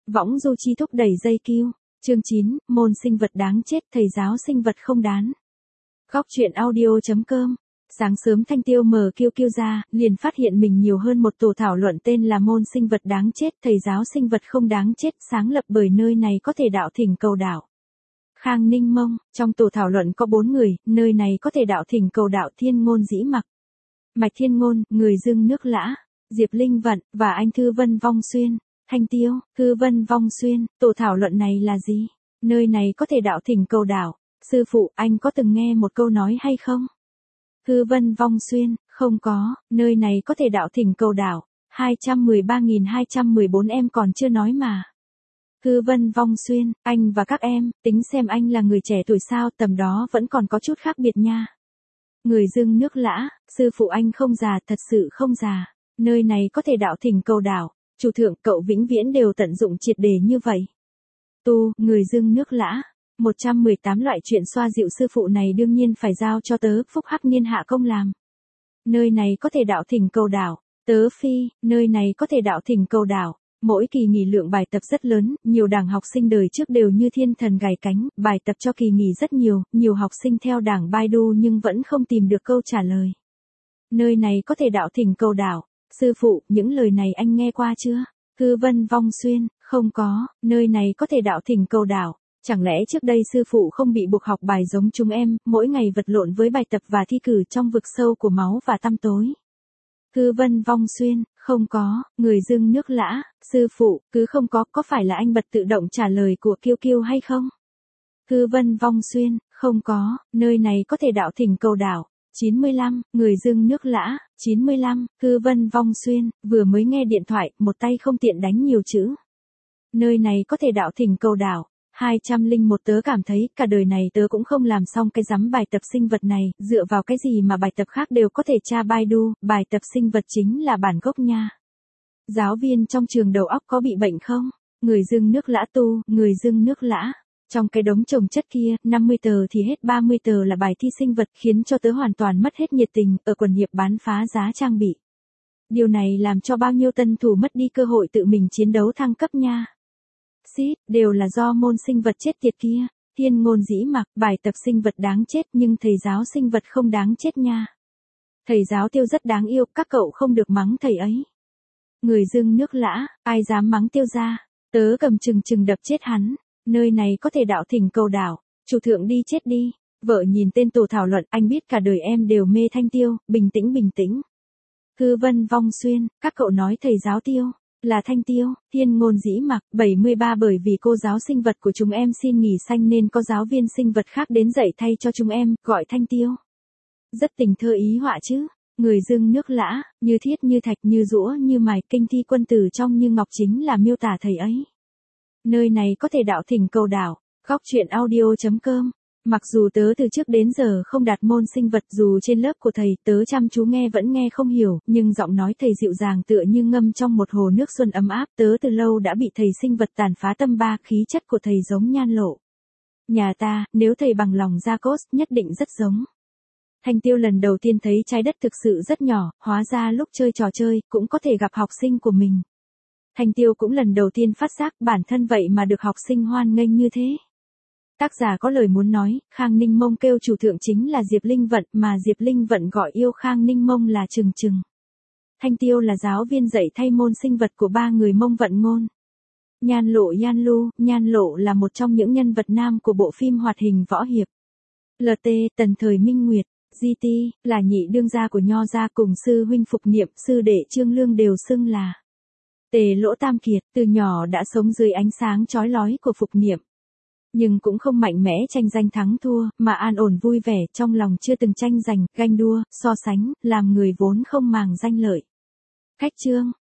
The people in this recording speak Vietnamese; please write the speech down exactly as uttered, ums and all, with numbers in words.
Võng du chi thúc đẩy dây kiêu. Chương chín, môn sinh vật đáng chết, thầy giáo sinh vật không đáng. Góc truyện audio.com. Sáng sớm Thanh Tiêu mở kiêu kiêu ra, liền phát hiện mình nhiều hơn một tổ thảo luận tên là môn sinh vật đáng chết, thầy giáo sinh vật không đáng chết, sáng lập bởi nơi này có thể đạo thỉnh cầu đạo. Khang Ninh Mông, trong tổ thảo luận có bốn người, nơi này có thể đạo thỉnh cầu đạo Thiên Ngôn Dĩ Mặc, Mạch Thiên Ngôn, Người Dương Nước Lã, Diệp Linh Vận, và anh Thư Vân Vong Xuyên. Thanh Tiêu, Thư Vân Vong Xuyên, tổ thảo luận này là gì? Nơi này có thể đạo thỉnh cầu đạo. Sư phụ, anh có từng nghe một câu nói hay không? Thư Vân Vong Xuyên, không có, nơi này có thể đạo thỉnh cầu đạo. hai trăm mười ba nghìn hai trăm mười bốn em còn chưa nói mà. Thư Vân Vong Xuyên, anh và các em, tính xem anh là người trẻ tuổi sao, tầm đó vẫn còn có chút khác biệt nha. Người Dương Nước Lã, sư phụ anh không già, thật sự không già. Nơi này có thể đạo thỉnh cầu đạo. Chủ thượng, cậu vĩnh viễn đều tận dụng triệt đề như vậy. Tu, Người Dương Nước Lã. một trăm mười tám loại chuyện xoa dịu sư phụ này đương nhiên phải giao cho tớ Phúc Hắc Niên hạ công làm. Nơi này có thể đạo thỉnh cầu đạo. Tớ Phi, nơi này có thể đạo thỉnh cầu đạo. Mỗi kỳ nghỉ lượng bài tập rất lớn, nhiều đảng học sinh đời trước đều như thiên thần gài cánh, bài tập cho kỳ nghỉ rất nhiều, nhiều học sinh theo đảng Baidu nhưng vẫn không tìm được câu trả lời. Nơi này có thể đạo thỉnh cầu đạo. Sư phụ, những lời này anh nghe qua chưa? Thư Vân Vong Xuyên, không có, nơi này có thể đạo thỉnh cầu đạo. Chẳng lẽ trước đây sư phụ không bị buộc học bài giống chúng em, mỗi ngày vật lộn với bài tập và thi cử trong vực sâu của máu và tăm tối? Thư Vân Vong Xuyên, không có, Người Dương Nước Lã, sư phụ, cứ không có, có phải là anh bật tự động trả lời của Kiêu Kiêu hay không? Thư Vân Vong Xuyên, không có, nơi này có thể đạo thỉnh cầu đạo. chín mươi lăm, Người Dương Nước Lã, chín mươi lăm, Thư Vân Vong Xuyên, vừa mới nghe điện thoại, một tay không tiện đánh nhiều chữ. Nơi này có thể đạo thỉnh cầu đạo. hai trăm lẻ một tớ cảm thấy, cả đời này tớ cũng không làm xong cái rắm bài tập sinh vật này, dựa vào cái gì mà bài tập khác đều có thể tra Baidu, bài tập sinh vật chính là bản gốc nha. Giáo viên trong trường đầu óc có bị bệnh không? Người Dương Nước Lã tu, Người Dương Nước Lã. Trong cái đống chồng chất kia, năm mươi tờ thì hết ba mươi tờ là bài thi sinh vật, khiến cho tớ hoàn toàn mất hết nhiệt tình, ở quần hiệp bán phá giá trang bị. Điều này làm cho bao nhiêu tân thủ mất đi cơ hội tự mình chiến đấu thăng cấp nha. Xít, đều là do môn sinh vật chết tiệt kia. Thiên Ngôn Dĩ Mặc, bài tập sinh vật đáng chết nhưng thầy giáo sinh vật không đáng chết nha. Thầy giáo Tiêu rất đáng yêu, các cậu không được mắng thầy ấy. Người Dương Nước Lã, ai dám mắng Tiêu ra, tớ cầm chừng chừng đập chết hắn. Nơi này có thể đạo thỉnh cầu đạo. Chủ thượng đi chết đi. Vợ nhìn tên tổ thảo luận, anh biết cả đời em đều mê Thanh Tiêu, bình tĩnh bình tĩnh. Thư Vân Vong Xuyên, các cậu nói thầy giáo Tiêu là Thanh Tiêu. Thiên Ngôn Dĩ Mặc, bảy mươi ba, bởi vì cô giáo sinh vật của chúng em xin nghỉ xanh nên có giáo viên sinh vật khác đến dạy thay cho chúng em, gọi Thanh Tiêu. Rất tình thơ ý họa chứ. Người Dương Nước Lã, như thiết như thạch như rũa như mài, kinh thi quân tử trong như ngọc chính là miêu tả thầy ấy. Nơi này có thể đạo thỉnh cầu đạo. Góc truyện audio.com. Mặc dù tớ từ trước đến giờ không đạt môn sinh vật, dù trên lớp của thầy tớ chăm chú nghe vẫn nghe không hiểu, nhưng giọng nói thầy dịu dàng tựa như ngâm trong một hồ nước xuân ấm áp, tớ từ lâu đã bị thầy sinh vật tàn phá tâm ba, khí chất của thầy giống Nhan Lộ. Nhà ta, nếu thầy bằng lòng ra cốt, nhất định rất giống. Thanh Tiêu lần đầu tiên thấy trái đất thực sự rất nhỏ, hóa ra lúc chơi trò chơi, cũng có thể gặp học sinh của mình. Thanh Tiêu cũng lần đầu tiên phát giác bản thân vậy mà được học sinh hoan nghênh như thế. Tác giả có lời muốn nói, Khang Ninh Mông kêu chủ thượng chính là Diệp Linh Vận, mà Diệp Linh Vận gọi yêu Khang Ninh Mông là Trừng Trừng. Thanh Tiêu là giáo viên dạy thay môn sinh vật của ba người Mông Vận Ngôn. Nhan Lộ Nhan Lu, Nhan Lộ là một trong những nhân vật nam của bộ phim hoạt hình võ hiệp. lờ tê, Tần Thời Minh Nguyệt, giê tê, là nhị đương gia của Nho gia, cùng sư huynh Phục Niệm, sư đệ Trương Lương đều xưng là Tề Lỗ Tam Kiệt, từ nhỏ đã sống dưới ánh sáng chói lói của Phục Niệm. Nhưng cũng không mạnh mẽ tranh giành thắng thua, mà an ổn vui vẻ, trong lòng chưa từng tranh giành, ganh đua, so sánh, làm người vốn không màng danh lợi. Khách trương,